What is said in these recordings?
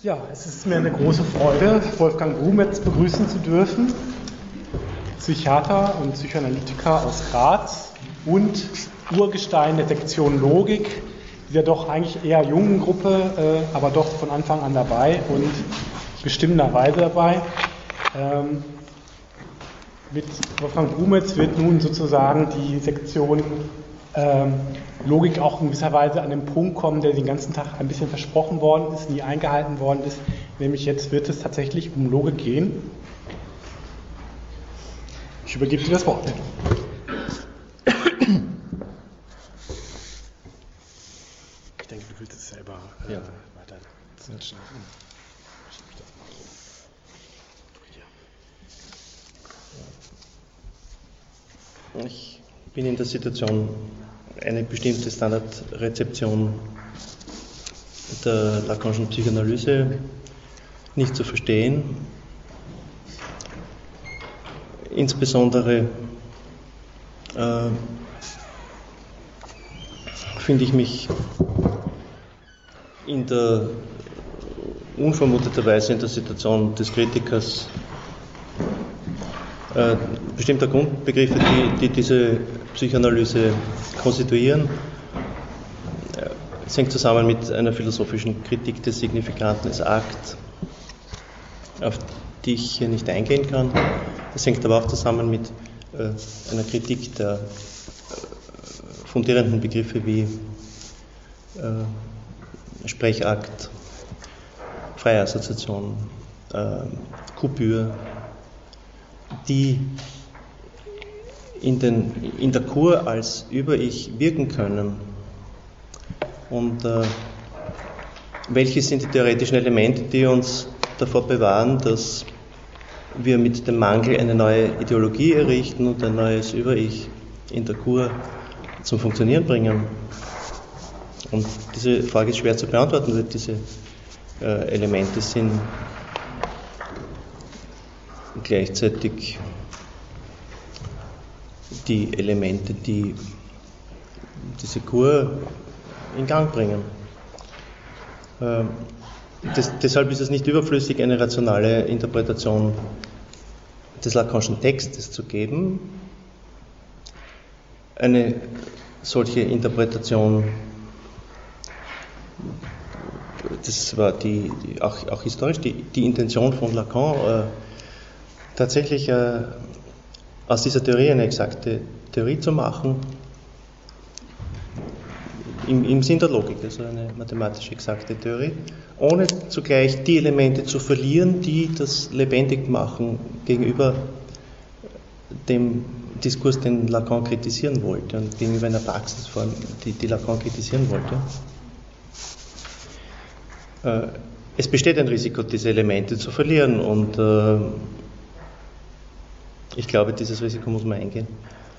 Ja, es ist mir eine große Freude, Wolfgang Grumetz begrüßen zu dürfen, Psychiater und Psychoanalytiker aus Graz und Urgestein der Sektion Logik, dieser doch eigentlich eher jungen Gruppe, aber doch von Anfang an dabei und bestimmenderweise dabei. Mit Wolfgang Grumetz wird nun sozusagen die Sektion Logik auch in gewisser Weise an den Punkt kommen, der den ganzen Tag ein bisschen versprochen worden ist, nie eingehalten worden ist. Nämlich jetzt wird es tatsächlich um Logik gehen. Ich übergebe dir das Wort. Ich denke, du willst es selber weiter switchen. Ich bin in der Situation, eine bestimmte Standardrezeption der Lacanischen Psychoanalyse nicht zu verstehen. Insbesondere finde ich mich unvermuteterweise in der Situation des Kritikers bestimmter Grundbegriffe, die diese Psychoanalyse konstituieren. Es hängt zusammen mit einer philosophischen Kritik des Signifikanten als Akt, auf die ich hier nicht eingehen kann. Es hängt aber auch zusammen mit einer Kritik der fundierenden Begriffe wie Sprechakt, freie Assoziation, Coupure, die in der Kur als Über-Ich wirken können. Und welche sind die theoretischen Elemente, die uns davor bewahren, dass wir mit dem Mangel eine neue Ideologie errichten und ein neues Über-Ich in der Kur zum Funktionieren bringen? Und diese Frage ist schwer zu beantworten, weil diese Elemente sind gleichzeitig die Elemente, die diese Kur in Gang bringen. Deshalb ist es nicht überflüssig, eine rationale Interpretation des Lacanischen Textes zu geben. Eine solche Interpretation, das war auch historisch die Intention von Lacan, tatsächlich aus dieser Theorie eine exakte Theorie zu machen, im Sinn der Logik, also eine mathematisch exakte Theorie, ohne zugleich die Elemente zu verlieren, die das lebendig machen gegenüber dem Diskurs, den Lacan kritisieren wollte und gegenüber einer Praxisform, die Lacan kritisieren wollte. Es besteht ein Risiko, diese Elemente zu verlieren und ich glaube, dieses Risiko muss man eingehen.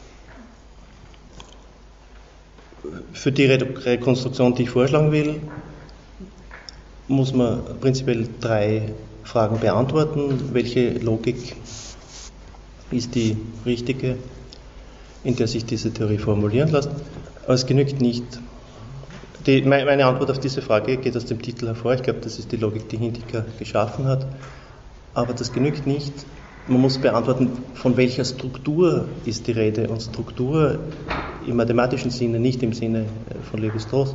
Für die Rekonstruktion, die ich vorschlagen will, muss man prinzipiell 3 Fragen beantworten. Welche Logik ist die richtige, in der sich diese Theorie formulieren lässt? Aber es genügt nicht. Meine Antwort auf diese Frage geht aus dem Titel hervor. Ich glaube, das ist die Logik, die Hindiker geschaffen hat. Aber das genügt nicht. Man muss beantworten, von welcher Struktur ist die Rede. Und Struktur im mathematischen Sinne, nicht im Sinne von Lévi-Strauss.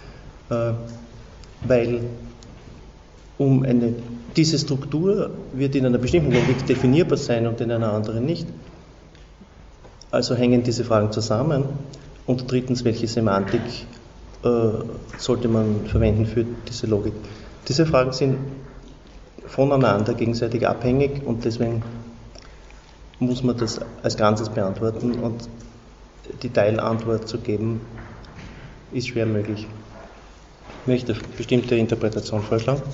Weil diese Struktur wird in einer bestimmten Logik definierbar sein und in einer anderen nicht. Also hängen diese Fragen zusammen. Und drittens, welche Semantik sollte man verwenden für diese Logik? Diese Fragen sind voneinander gegenseitig abhängig und deswegen muss man das als Ganzes beantworten und die Teilantwort zu geben ist schwer möglich. Ich möchte eine bestimmte Interpretation vorschlagen.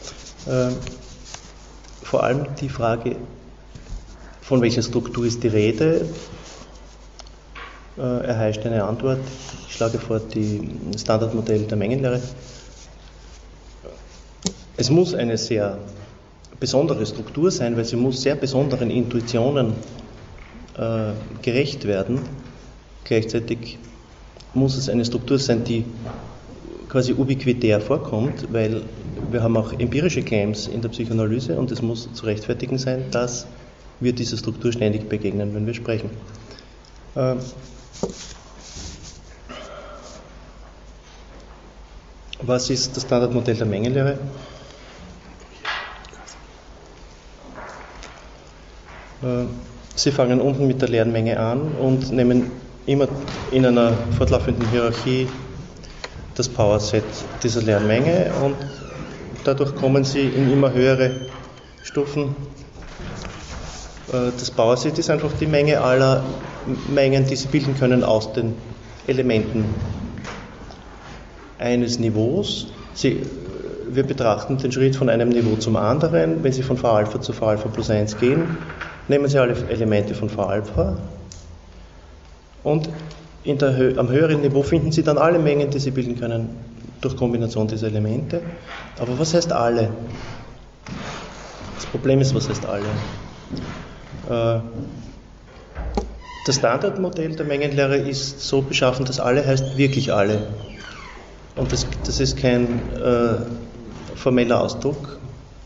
Vor allem die Frage, von welcher Struktur ist die Rede, erheischt eine Antwort. Ich schlage vor, das Standardmodell der Mengenlehre. Es muss eine sehr besondere Struktur sein, weil sie muss sehr besonderen Intuitionen gerecht werden. Gleichzeitig muss es eine Struktur sein, die quasi ubiquitär vorkommt, weil wir haben auch empirische Claims in der Psychoanalyse und es muss zu rechtfertigen sein, dass wir dieser Struktur ständig begegnen, wenn wir sprechen. Was ist das Standardmodell der Mengenlehre? Sie fangen unten mit der leeren Menge an und nehmen immer in einer fortlaufenden Hierarchie das Powerset dieser leeren Menge und dadurch kommen Sie in immer höhere Stufen. Das Powerset ist einfach die Menge aller Mengen, die Sie bilden können aus den Elementen eines Niveaus. Wir betrachten den Schritt von einem Niveau zum anderen. Wenn Sie von V-Alpha zu V-Alpha plus 1 gehen, nehmen Sie alle Elemente von V-Alpha und am höheren Niveau finden Sie dann alle Mengen, die Sie bilden können durch Kombination dieser Elemente. Aber was heißt alle? Das Problem ist, was heißt alle? Das Standardmodell der Mengenlehre ist so beschaffen, dass alle heißt wirklich alle. Und das ist kein formeller Ausdruck.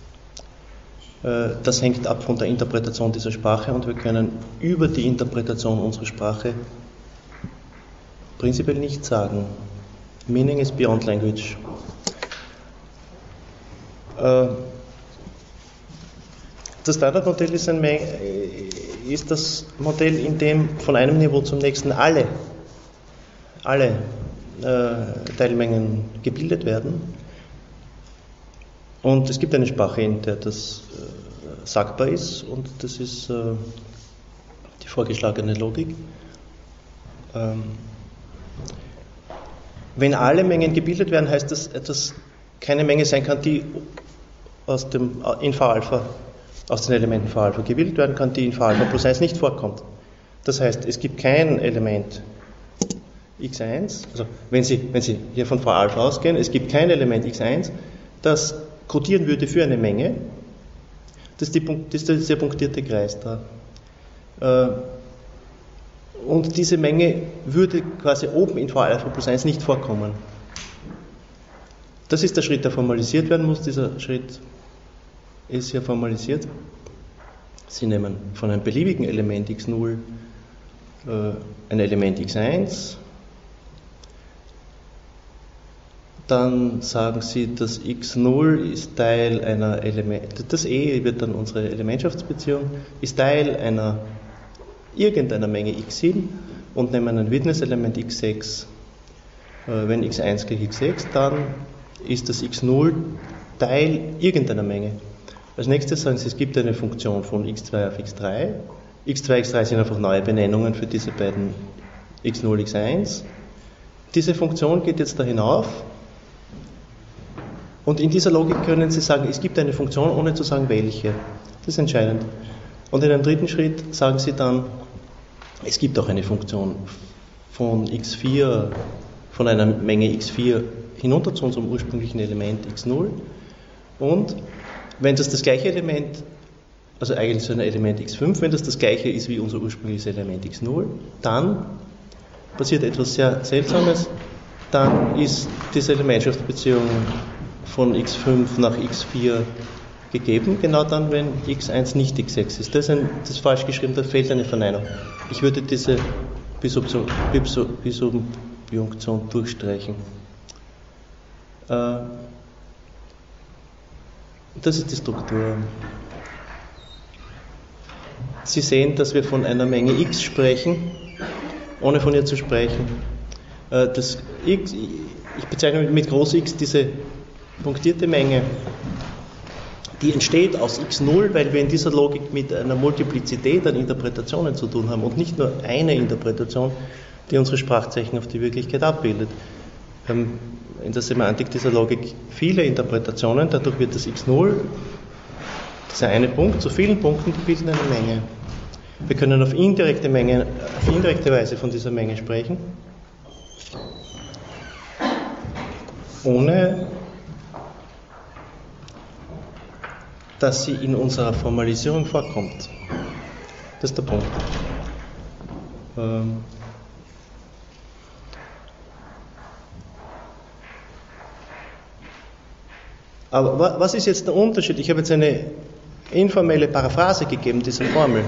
Das hängt ab von der Interpretation dieser Sprache und wir können über die Interpretation unserer Sprache prinzipiell nichts sagen. Meaning is beyond language. Das Standardmodell ist das Modell, in dem von einem Niveau zum nächsten alle Teilmengen gebildet werden. Und es gibt eine Sprache, in der das sagbar ist, und das ist die vorgeschlagene Logik. Wenn alle Mengen gebildet werden, heißt das, dass keine Menge sein kann, die in V-Alpha, aus den Elementen V-Alpha gebildet werden kann, die in V-Alpha plus 1 nicht vorkommt. Das heißt, es gibt kein Element x1, also wenn Sie hier von V-Alpha ausgehen, es gibt kein Element x1, das kodieren würde für eine Menge. Das ist der punktierte Kreis da. Und diese Menge würde quasi oben in V-Alpha plus 1 nicht vorkommen. Das ist der Schritt, der formalisiert werden muss. Dieser Schritt ist hier formalisiert. Sie nehmen von einem beliebigen Element x0 ein Element x1, dann sagen Sie, das x0 ist Teil einer das E wird dann unsere Elementschaftsbeziehung, ist Teil irgendeiner Menge x7 und nehmen ein Witnesselement x6. Wenn x1 gleich x6, dann ist das x0 Teil irgendeiner Menge. Als nächstes sagen Sie, es gibt eine Funktion von x2 auf x3. x2, x3 sind einfach neue Benennungen für diese beiden x0, x1. Diese Funktion geht jetzt da hinauf. Und in dieser Logik können Sie sagen, es gibt eine Funktion, ohne zu sagen, welche. Das ist entscheidend. Und in einem dritten Schritt sagen Sie dann, es gibt auch eine Funktion von x4, von einer Menge x4 hinunter zu unserem ursprünglichen Element x0. Und wenn das gleiche Element, also eigentlich so ein Element x5, wenn das gleiche ist wie unser ursprüngliches Element x0, dann passiert etwas sehr Seltsames. Dann ist diese Elementschaftsbeziehung von x5 nach x4 gegeben, genau dann, wenn x1 nicht x6 ist. Das ist falsch geschrieben, da fehlt eine Verneinung. Ich würde diese Bisubjunktion durchstreichen. Das ist die Struktur. Sie sehen, dass wir von einer Menge x sprechen, ohne von ihr zu sprechen. Ich bezeichne mit groß X diese punktierte Menge, die entsteht aus x0, weil wir in dieser Logik mit einer Multiplizität an Interpretationen zu tun haben und nicht nur eine Interpretation, die unsere Sprachzeichen auf die Wirklichkeit abbildet. Wir haben in der Semantik dieser Logik viele Interpretationen, dadurch wird das x0, dieser eine Punkt, zu vielen Punkten, die bilden eine Menge. Wir können auf indirekte Weise von dieser Menge sprechen, ohne dass sie in unserer Formalisierung vorkommt. Das ist der Punkt. Aber was ist jetzt der Unterschied? Ich habe jetzt eine informelle Paraphrase gegeben dieser Formel.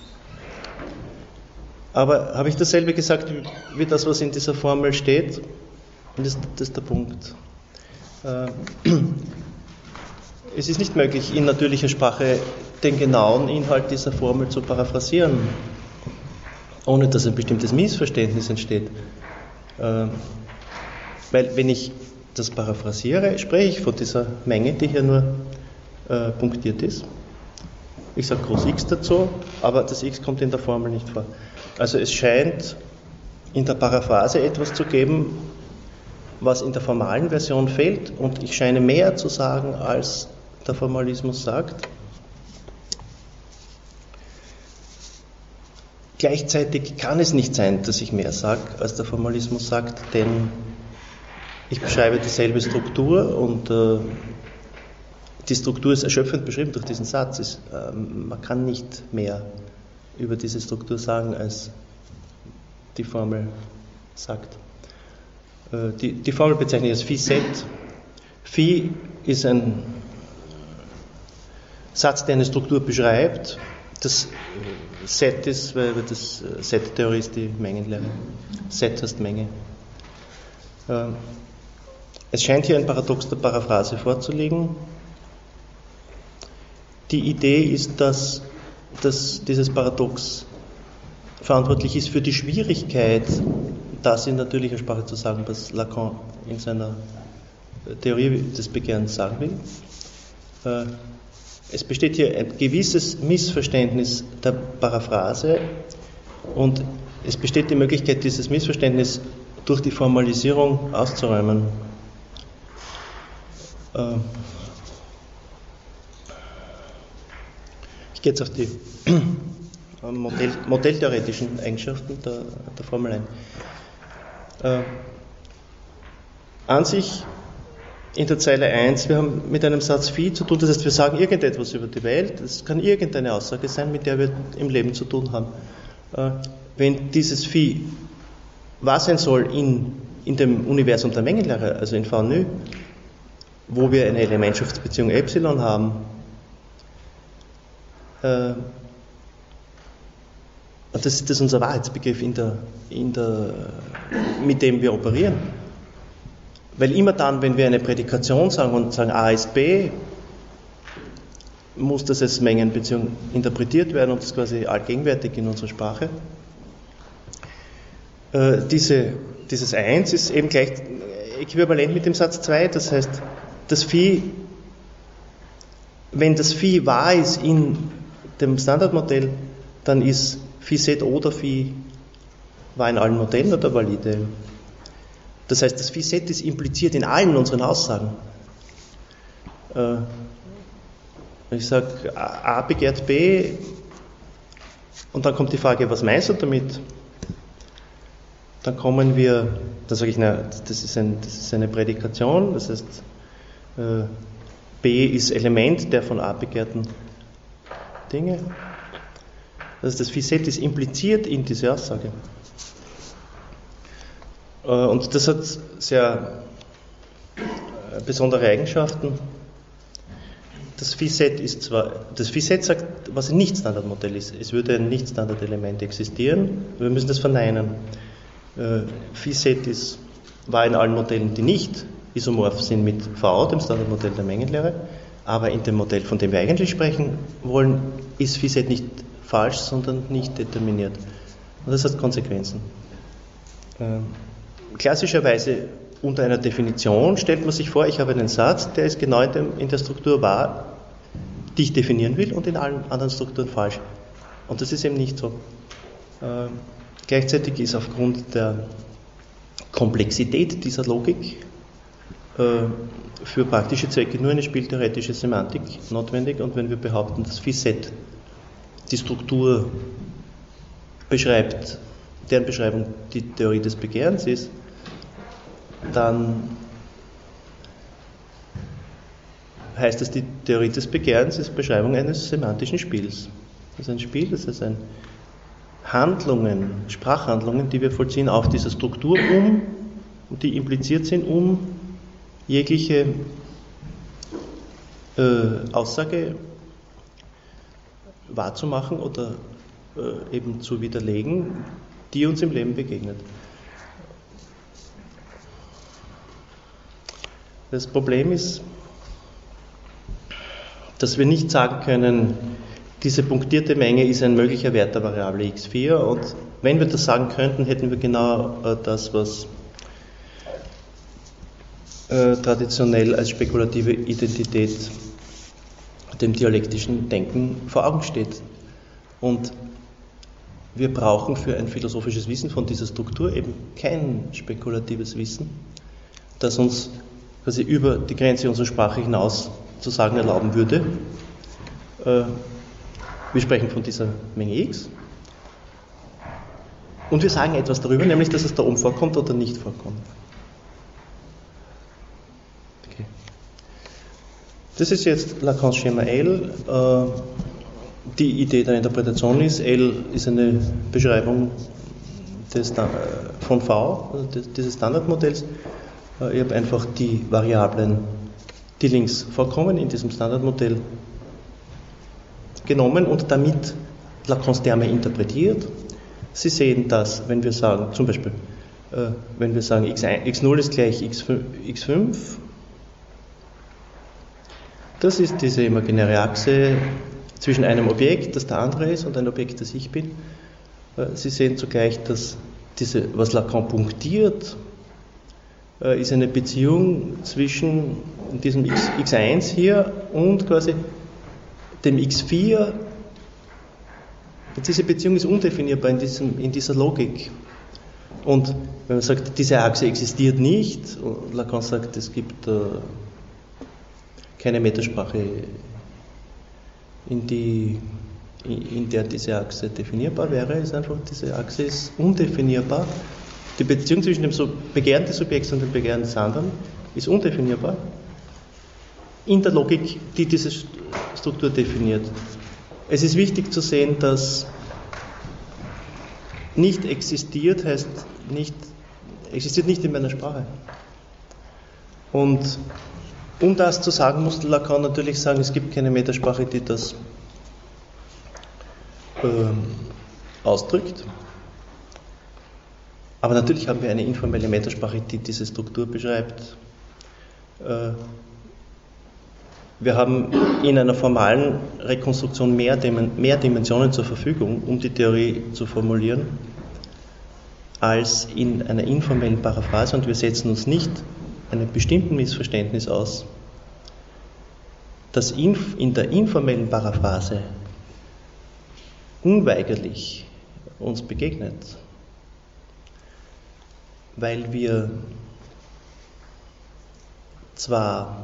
Aber habe ich dasselbe gesagt wie das, was in dieser Formel steht? Und das ist der Punkt. Es ist nicht möglich, in natürlicher Sprache den genauen Inhalt dieser Formel zu paraphrasieren, ohne dass ein bestimmtes Missverständnis entsteht. Weil wenn ich das paraphrasiere, spreche ich von dieser Menge, die hier nur punktiert ist. Ich sage Groß X dazu, aber das X kommt in der Formel nicht vor. Also es scheint in der Paraphrase etwas zu geben, was in der formalen Version fehlt, und ich scheine mehr zu sagen, als der Formalismus sagt. Gleichzeitig kann es nicht sein, dass ich mehr sage, als der Formalismus sagt, denn ich beschreibe dieselbe Struktur und die Struktur ist erschöpfend beschrieben durch diesen Satz. Man kann nicht mehr über diese Struktur sagen, als die Formel sagt. Die Formel bezeichne ich als Phi-Set. Phi ist ein Satz, der eine Struktur beschreibt. Das Set ist, weil das Set-Theorie ist die Mengenlehre. Set heißt Menge. Es scheint hier ein Paradox der Paraphrase vorzuliegen. Die Idee ist, dass dieses Paradox verantwortlich ist für die Schwierigkeit, das in natürlicher Sprache zu sagen, was Lacan in seiner Theorie des Begehrens sagen will. Es besteht hier ein gewisses Missverständnis der Paraphrase und es besteht die Möglichkeit, dieses Missverständnis durch die Formalisierung auszuräumen. Ich gehe jetzt auf die modelltheoretischen Eigenschaften der Formel ein. An sich in der Zeile 1, wir haben mit einem Satz Phi zu tun, das heißt, wir sagen irgendetwas über die Welt, es kann irgendeine Aussage sein, mit der wir im Leben zu tun haben. Wenn dieses Phi wahr sein soll in dem Universum der Mengenlehre, also in V0, wo wir eine Elementschaftsbeziehung Epsilon haben, und das ist unser Wahrheitsbegriff, mit dem wir operieren. Weil immer dann, wenn wir eine Prädikation sagen und sagen A ist B, muss das als Mengenbeziehung interpretiert werden und das ist quasi allgegenwärtig in unserer Sprache. Dieses 1 ist eben gleich äquivalent mit dem Satz 2, das heißt, das Phi, wenn das Phi wahr ist in dem Standardmodell, dann ist Phi-Set oder Phi wahr in allen Modellen oder valide. Das heißt, das Phi-Set ist impliziert in allen unseren Aussagen. Ich sage, A begehrt B und dann kommt die Frage, was meinst du damit? Dann sage ich, das ist eine Prädikation, das heißt, B ist Element der von A begehrten Dinge. Das heißt, das Phi-Set ist impliziert in diese Aussage. Und das hat sehr besondere Eigenschaften. Das Phi-Set sagt, was ein Nicht-Standardmodell ist. Es würde ein Nicht-Standard-Element existieren, wir müssen das verneinen. Phi-Set war in allen Modellen, die nicht isomorph sind mit V, dem Standardmodell der Mengenlehre, aber in dem Modell, von dem wir eigentlich sprechen wollen, ist Phi-Set nicht falsch, sondern nicht determiniert. Und das hat Konsequenzen. Klassischerweise unter einer Definition stellt man sich vor, ich habe einen Satz, der ist genau in der Struktur wahr, die ich definieren will, und in allen anderen Strukturen falsch. Und das ist eben nicht so. Gleichzeitig ist aufgrund der Komplexität dieser Logik für praktische Zwecke nur eine spieltheoretische Semantik notwendig, und wenn wir behaupten, dass Phi-Set die Struktur beschreibt, deren Beschreibung die Theorie des Begehrens ist, dann heißt es, die Theorie des Begehrens ist Beschreibung eines semantischen Spiels. Das ist ein Spiel, das heißt Sprachhandlungen, die wir vollziehen auf dieser Struktur die impliziert sind, um jegliche Aussage wahrzumachen oder eben zu widerlegen, die uns im Leben begegnet. Das Problem ist, dass wir nicht sagen können, diese punktierte Menge ist ein möglicher Wert der Variable x4, und wenn wir das sagen könnten, hätten wir genau das, was traditionell als spekulative Identität dem dialektischen Denken vor Augen steht. Und wir brauchen für ein philosophisches Wissen von dieser Struktur eben kein spekulatives Wissen, das uns quasi über die Grenze unserer Sprache hinaus zu sagen erlauben würde. Wir sprechen von dieser Menge x und wir sagen etwas darüber, nämlich dass es da oben vorkommt oder nicht vorkommt. Okay. Das ist jetzt Lacans Schema L. Die Idee der Interpretation ist, L ist eine Beschreibung von V, also dieses Standardmodells. Ich habe einfach die Variablen, die links vorkommen, in diesem Standardmodell genommen und damit Lacans Terme interpretiert. Sie sehen, dass, wenn wir sagen, zum Beispiel, wenn wir sagen x0 ist gleich x5, das ist diese imaginäre Achse zwischen einem Objekt, das der andere ist, und ein Objekt, das ich bin. Sie sehen zugleich, dass was Lacan punktiert, ist eine Beziehung zwischen diesem x1 hier und quasi dem x4. Diese Beziehung ist undefinierbar in dieser Logik. Und wenn man sagt, diese Achse existiert nicht, und Lacan sagt, es gibt keine Metasprache, in der diese Achse definierbar wäre, ist einfach, diese Achse ist undefinierbar. Die Beziehung zwischen dem Begehren des Subjekts und dem Begehren des anderen ist undefinierbar in der Logik, die diese Struktur definiert. Es ist wichtig zu sehen, dass nicht existiert heißt existiert nicht in meiner Sprache. Und um das zu sagen, musste Lacan natürlich sagen, es gibt keine Metasprache, die das ausdrückt. Aber natürlich haben wir eine informelle Metasprache, die diese Struktur beschreibt. Wir haben in einer formalen Rekonstruktion mehr Dimensionen zur Verfügung, um die Theorie zu formulieren, als in einer informellen Paraphrase, und wir setzen uns nicht einem bestimmten Missverständnis aus, das in der informellen Paraphrase unweigerlich uns begegnet, weil wir zwar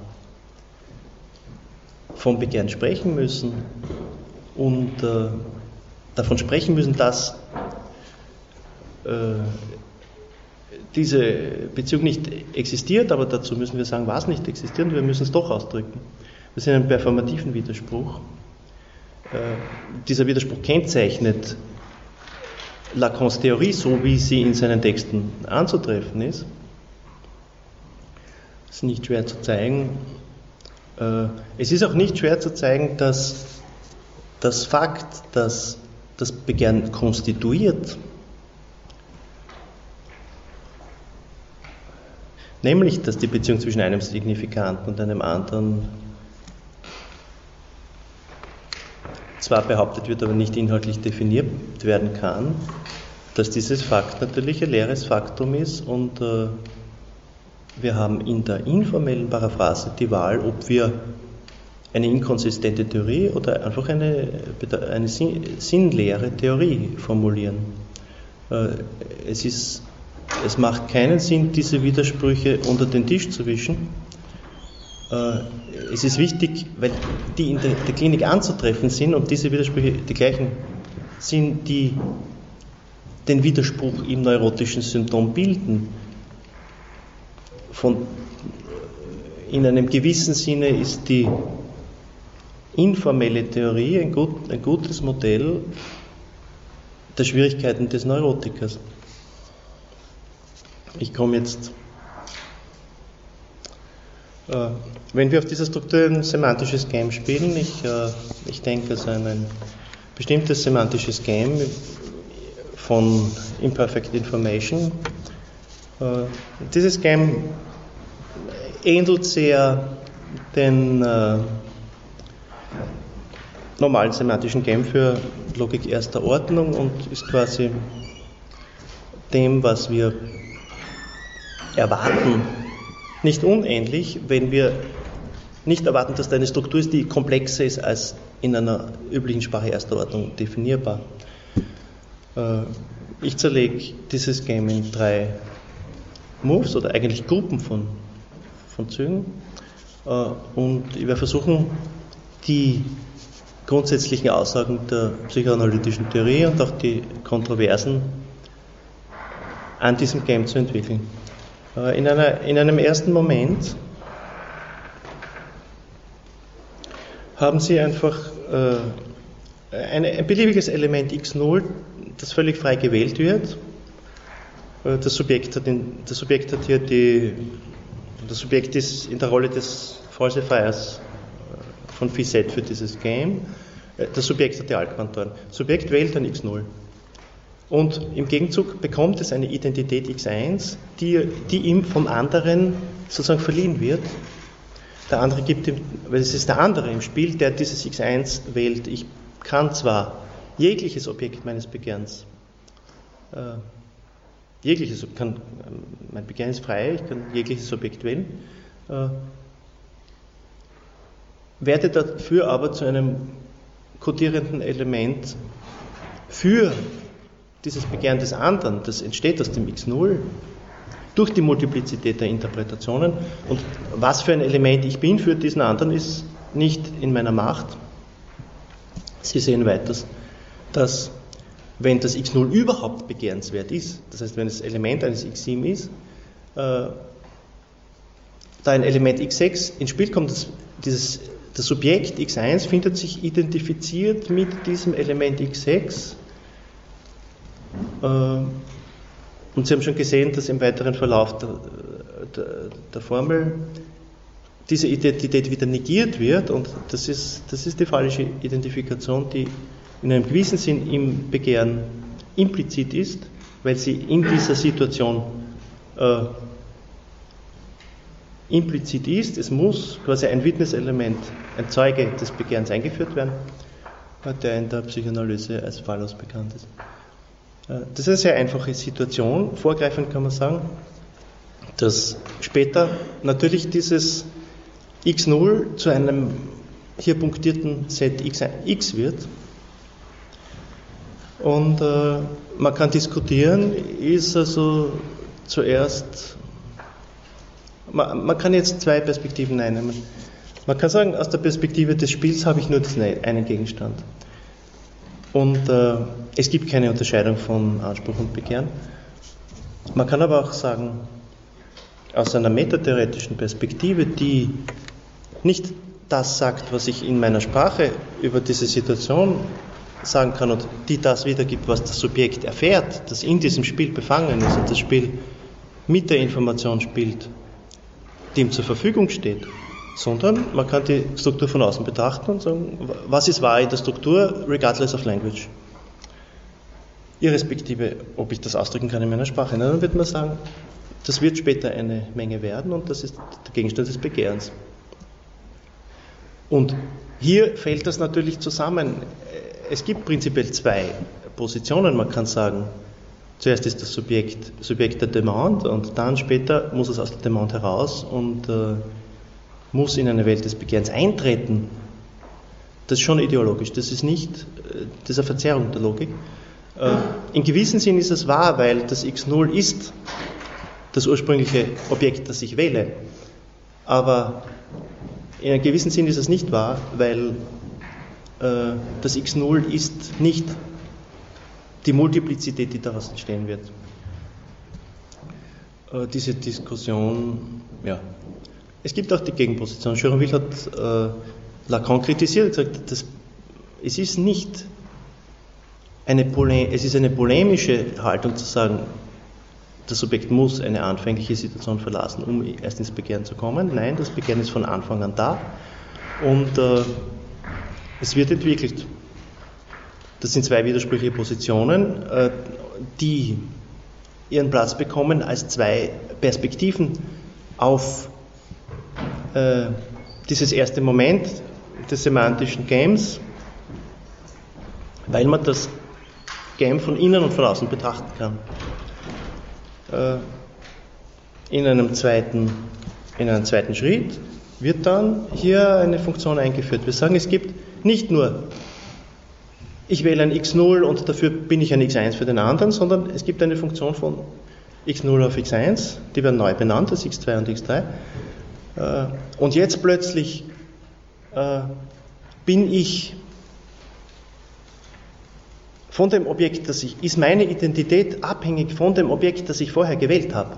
vom Begehren sprechen müssen und davon sprechen müssen, dass diese Beziehung nicht existiert, aber dazu müssen wir sagen, was nicht existiert, und wir müssen es doch ausdrücken. Wir sind in einem performativen Widerspruch. Dieser Widerspruch kennzeichnet Lacans Theorie, so wie sie in seinen Texten anzutreffen ist. Es ist nicht schwer zu zeigen. Es ist auch nicht schwer zu zeigen, dass das Fakt, dass das Begehren konstituiert, nämlich, dass die Beziehung zwischen einem Signifikanten und einem anderen zwar behauptet wird, aber nicht inhaltlich definiert werden kann, dass dieses Fakt natürlich ein leeres Faktum ist, und wir haben in der informellen Paraphrase die Wahl, ob wir eine inkonsistente Theorie oder einfach eine sinnleere Theorie formulieren. Es macht keinen Sinn, diese Widersprüche unter den Tisch zu wischen. Es ist wichtig, weil die in der Klinik anzutreffen sind, und diese Widersprüche die gleichen sind, die den Widerspruch im neurotischen Symptom bilden. In einem gewissen Sinne ist die informelle Theorie ein gutes Modell der Schwierigkeiten des Neurotikers. Ich komme jetzt Wenn wir auf dieser Struktur ein semantisches Game spielen, ich denke also an ein bestimmtes semantisches Game von Imperfect Information. Dieses Game ähnelt sehr den normalen semantischen Game für Logik erster Ordnung und ist quasi dem, was wir erwarten, nicht unähnlich, wenn wir nicht erwarten, dass da eine Struktur ist, die komplexer ist als in einer üblichen Sprache erster Ordnung definierbar. Ich zerlege dieses Game in 3 Moves oder eigentlich Gruppen von Zügen und ich werde versuchen, die grundsätzlichen Aussagen der psychoanalytischen Theorie und auch die Kontroversen an diesem Game zu entwickeln. In einem ersten Moment haben Sie einfach ein beliebiges Element x0, das völlig frei gewählt wird. Das Subjekt ist in der Rolle des Falsifiers von Phi-Z für dieses Game. Das Subjekt hat die Altquantoren. Subjekt wählt dann x0. Und im Gegenzug bekommt es eine Identität x1, die ihm vom anderen sozusagen verliehen wird. Der andere gibt ihm, weil es ist der andere im Spiel, der dieses x1 wählt. Ich kann zwar jegliches Objekt meines Begehrens, mein Begehren ist frei, ich kann jegliches Objekt wählen, werde dafür aber zu einem kodierenden Element für dieses Begehren des anderen, das entsteht aus dem x0, durch die Multiplizität der Interpretationen. Und was für ein Element ich bin für diesen anderen, ist nicht in meiner Macht. Sie sehen weiter, dass wenn das x0 überhaupt begehrenswert ist, das heißt, wenn das Element eines x7 ist, da ein Element x6 ins Spiel kommt, das Subjekt x1 findet sich identifiziert mit diesem Element x6. Und Sie haben schon gesehen, dass im weiteren Verlauf der Formel diese Identität wieder negiert wird, und das ist die falsche Identifikation, die in einem gewissen Sinn im Begehren implizit ist, weil sie in dieser Situation implizit ist. Es muss quasi ein Witnesselement, ein Zeuge des Begehrens eingeführt werden, der in der Psychoanalyse als Phallos bekannt ist. Das ist eine sehr einfache Situation. Vorgreifend kann man sagen, dass später natürlich dieses x0 zu einem hier punktierten Set x wird. Und man kann diskutieren, ist also zuerst, man kann jetzt 2 Perspektiven einnehmen. Man kann sagen, aus der Perspektive des Spiels habe ich nur einen Gegenstand. Und es gibt keine Unterscheidung von Anspruch und Begehren. Man kann aber auch sagen, aus einer metatheoretischen Perspektive, die nicht das sagt, was ich in meiner Sprache über diese Situation sagen kann und die das wiedergibt, was das Subjekt erfährt, das in diesem Spiel befangen ist und das Spiel mit der Information spielt, die ihm zur Verfügung steht, sondern man kann die Struktur von außen betrachten und sagen, was ist wahr in der Struktur, regardless of language. Irrespektive, ob ich das ausdrücken kann in meiner Sprache. Dann wird man sagen, das wird später eine Menge werden und das ist der Gegenstand des Begehrens. Und hier fällt das natürlich zusammen. Es gibt prinzipiell 2 Positionen. Man kann sagen, zuerst ist das Subjekt der Demande und dann später muss es aus der Demande heraus und muss in eine Welt des Begehrens eintreten. Das ist schon ideologisch, das ist eine Verzerrung der Logik. In gewissem Sinn ist es wahr, weil das x0 ist das ursprüngliche Objekt, das ich wähle. Aber in einem gewissen Sinn ist es nicht wahr, weil das x0 ist nicht die Multiplizität, die daraus entstehen wird. Diese Diskussion, ja. Es gibt auch die Gegenposition. Juronville hat Lacan kritisiert und gesagt, es ist eine polemische Haltung zu sagen, das Subjekt muss eine anfängliche Situation verlassen, um erst ins Begehren zu kommen. Nein, das Begehren ist von Anfang an da und es wird entwickelt. Das sind zwei widersprüchliche Positionen, die ihren Platz bekommen als zwei Perspektiven auf dieses erste Moment des semantischen Games, weil man das Game von innen und von außen betrachten kann. In einem zweiten Schritt wird dann hier eine Funktion eingeführt. Wir sagen, es gibt nicht nur, ich wähle ein x0 und dafür bin ich ein x1 für den anderen, sondern es gibt eine Funktion von x0 auf x1, die werden neu benannt, das x2 und x3. Und jetzt plötzlich bin ich von dem Objekt, ist meine Identität abhängig von dem Objekt, das ich vorher gewählt habe.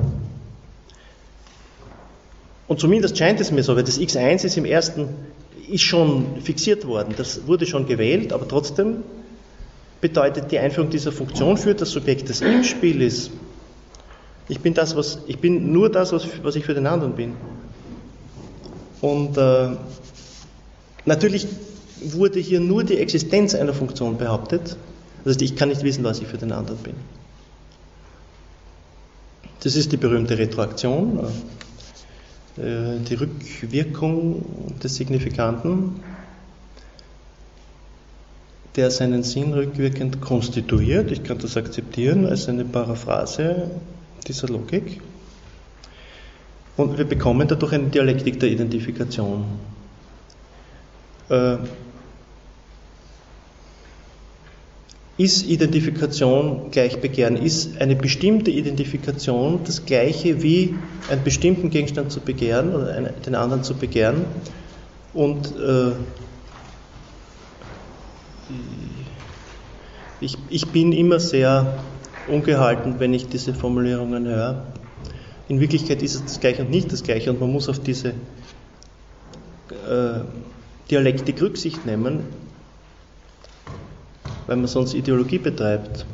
Und zumindest scheint es mir so, weil das x1 ist schon fixiert worden, das wurde schon gewählt, aber trotzdem bedeutet die Einführung dieser Funktion für das Subjekt, das im Spiel ist, ich bin nur das, was ich für den anderen bin. Und natürlich wurde hier nur die Existenz einer Funktion behauptet. Das heißt, ich kann nicht wissen, was ich für den anderen bin. Das ist die berühmte Retroaktion, die Rückwirkung des Signifikanten, der seinen Sinn rückwirkend konstituiert. Ich kann das akzeptieren als eine Paraphrase dieser Logik. Und wir bekommen dadurch eine Dialektik der Identifikation. Ist Identifikation gleich Begehren? Ist eine bestimmte Identifikation das Gleiche wie einen bestimmten Gegenstand zu begehren oder den anderen zu begehren? Und ich bin immer sehr ungehalten, wenn ich diese Formulierungen höre. In Wirklichkeit ist es das Gleiche und nicht das Gleiche und man muss auf diese Dialektik Rücksicht nehmen, weil man sonst Ideologie betreibt.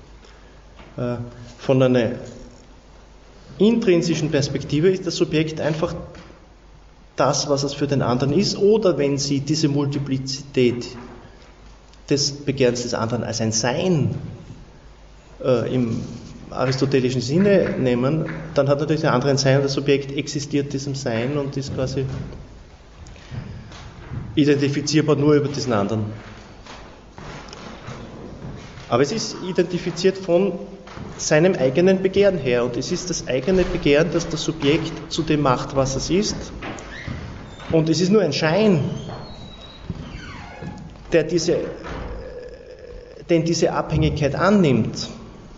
Von einer intrinsischen Perspektive ist das Subjekt einfach das, was es für den anderen ist, oder wenn Sie diese Multiplizität des Begehrens des anderen als ein Sein im aristotelischen Sinne nehmen, dann hat natürlich der andere ein Sein und das Subjekt existiert diesem Sein und ist quasi identifizierbar nur über diesen anderen. Aber es ist identifiziert von seinem eigenen Begehren her und es ist das eigene Begehren, das das Subjekt zu dem macht, was es ist. Und es ist nur ein Schein, den diese Abhängigkeit annimmt.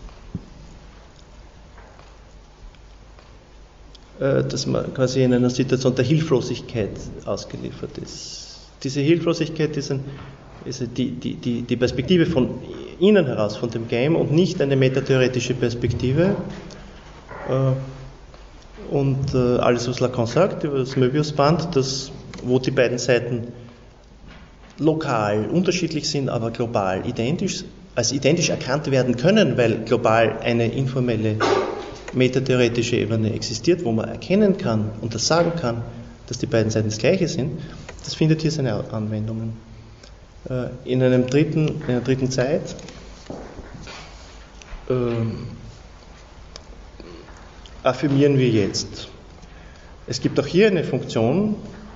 Dass man quasi in einer Situation der Hilflosigkeit ausgeliefert ist. Diese Hilflosigkeit ist die Perspektive von innen heraus, von dem Game und nicht eine metatheoretische Perspektive. Und alles, was Lacan sagt über das Möbiusband, wo die beiden Seiten lokal unterschiedlich sind, aber global als identisch erkannt werden können, weil global eine informelle metatheoretische Ebene existiert, wo man erkennen kann und das sagen kann, dass die beiden Seiten das Gleiche sind, das findet hier seine Anwendungen. In einer dritten Zeit affirmieren wir jetzt. Es gibt auch hier eine Funktion,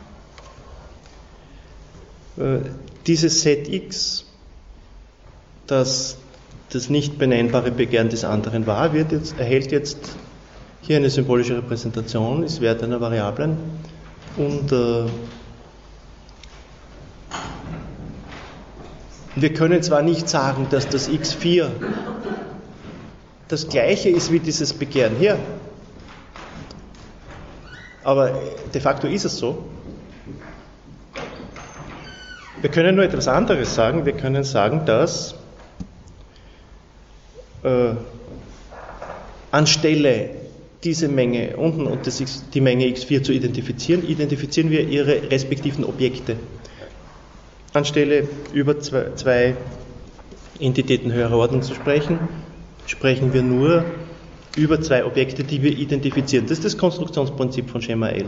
dieses Set X, das das nicht benennbare Begehren des anderen war, erhält jetzt hier eine symbolische Repräsentation, ist Wert einer Variablen und wir können zwar nicht sagen, dass das x4 das gleiche ist wie dieses Begehren hier, aber de facto ist es so. Wir können nur etwas anderes sagen. Wir können sagen, dass anstelle diese Menge unten und die Menge x4 zu identifizieren wir ihre respektiven Objekte. Anstelle über zwei Entitäten höherer Ordnung zu sprechen, sprechen wir nur über zwei Objekte, die wir identifizieren. Das ist das Konstruktionsprinzip von Schema L.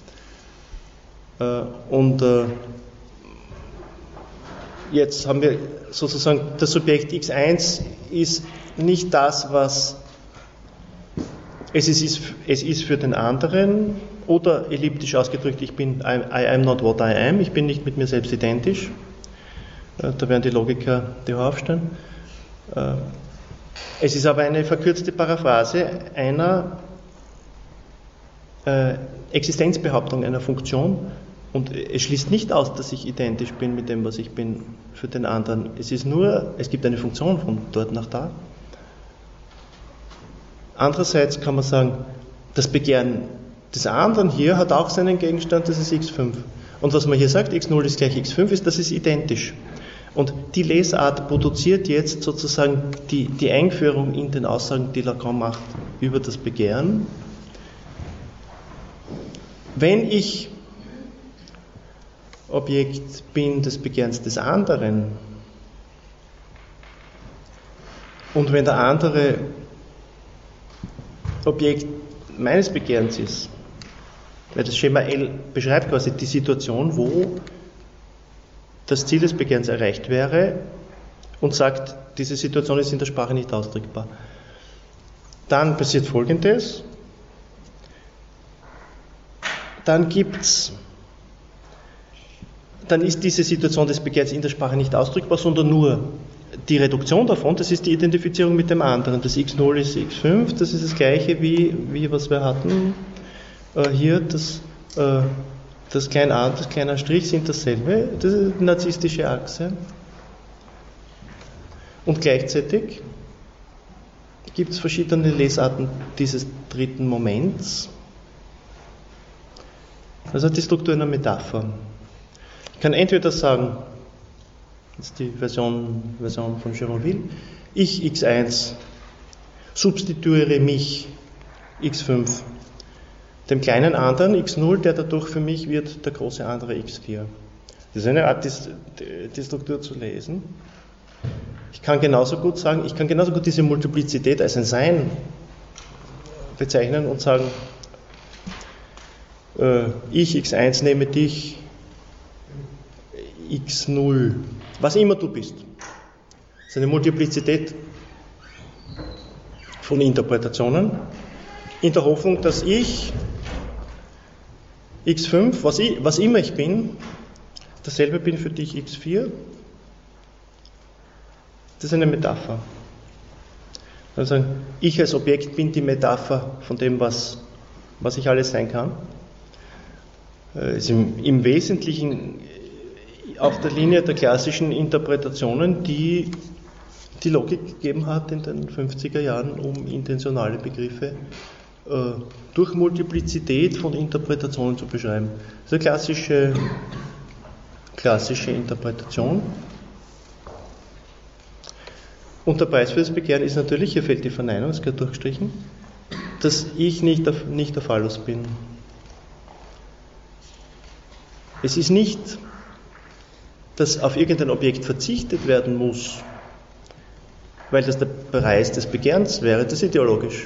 Jetzt haben wir sozusagen, das Subjekt x1 ist nicht das, was es ist für den anderen, oder elliptisch ausgedrückt, I am not what I am, ich bin nicht mit mir selbst identisch. Da werden die Logiker die aufstellen. Es ist aber eine verkürzte Paraphrase einer Existenzbehauptung einer Funktion, und es schließt nicht aus, dass ich identisch bin mit dem, was ich bin für den anderen. Es ist nur, es gibt eine Funktion von dort nach da. Andererseits kann man sagen, das Begehren des anderen hier hat auch seinen Gegenstand, das ist x5. Und was man hier sagt, x0 ist gleich x5, ist, das ist identisch. Und die Lesart produziert jetzt sozusagen die Einführung in den Aussagen, die Lacan macht über das Begehren. Wenn ich Objekt bin des Begehrens des anderen und wenn der andere Objekt meines Begehrens ist, weil das Schema L beschreibt quasi die Situation, wo das Ziel des Begehrens erreicht wäre und sagt, diese Situation ist in der Sprache nicht ausdrückbar. Dann passiert Folgendes. Dann ist diese Situation des Begehrens in der Sprache nicht ausdrückbar, sondern nur die Reduktion davon, das ist die Identifizierung mit dem anderen. Das x0 ist x5, das ist das gleiche wie was wir hatten. Hier das kleine a und das kleine Strich sind dasselbe, das ist die narzisstische Achse. Und gleichzeitig gibt es verschiedene Lesarten dieses dritten Moments. Das hat die Struktur einer Metapher. Ich kann entweder sagen, das ist die Version von Gironville, ich x1 substituiere mich x5 dem kleinen anderen x0, der dadurch für mich wird der große andere x4. Das ist eine Art, die Struktur zu lesen. Ich kann genauso gut diese Multiplizität als ein Sein bezeichnen und sagen, ich x1 nehme dich x0, was immer du bist. Das ist eine Multiplizität von Interpretationen, in der Hoffnung, dass ich x5, was immer ich bin, dasselbe bin für dich x4. Das ist eine Metapher. Also ich als Objekt bin die Metapher von dem, was ich alles sein kann. Ist im Wesentlichen auf der Linie der klassischen Interpretationen, die die Logik gegeben hat in den 50er Jahren, um intentionale Begriffe durch Multiplizität von Interpretationen zu beschreiben. Das ist eine klassische Interpretation. Und der Preis für das Begehren ist natürlich, hier fällt die Verneinung, es wird durchgestrichen, dass ich nicht der Phallus bin. Es ist nicht, dass auf irgendein Objekt verzichtet werden muss, weil das der Preis des Begehrens wäre, das ist ideologisch.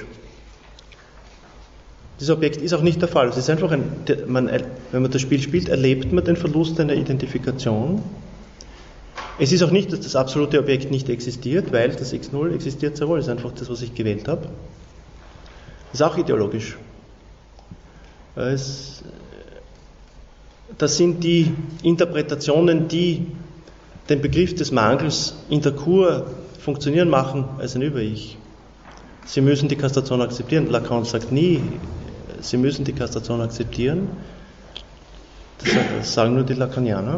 Dieses Objekt ist auch nicht der Fall. Es ist einfach wenn man das Spiel spielt, erlebt man den Verlust einer Identifikation. Es ist auch nicht, dass das absolute Objekt nicht existiert, weil das x0 existiert sehr wohl. Das ist einfach das, was ich gewählt habe. Das ist auch ideologisch. Das sind die Interpretationen, die den Begriff des Mangels in der Kur funktionieren machen als ein Über-Ich. Sie müssen die Kastration akzeptieren. Lacan sagt nie, Sie müssen die Kastration akzeptieren. Das sagen nur die Lacanianer.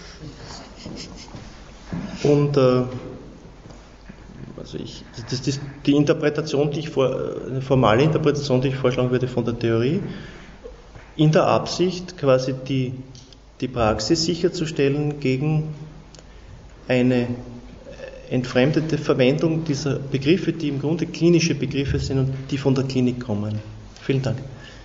Und die Interpretation, eine formale Interpretation, die ich vorschlagen würde von der Theorie, in der Absicht, quasi die Praxis sicherzustellen gegen eine entfremdete Verwendung dieser Begriffe, die im Grunde klinische Begriffe sind und die von der Klinik kommen. Vielen Dank.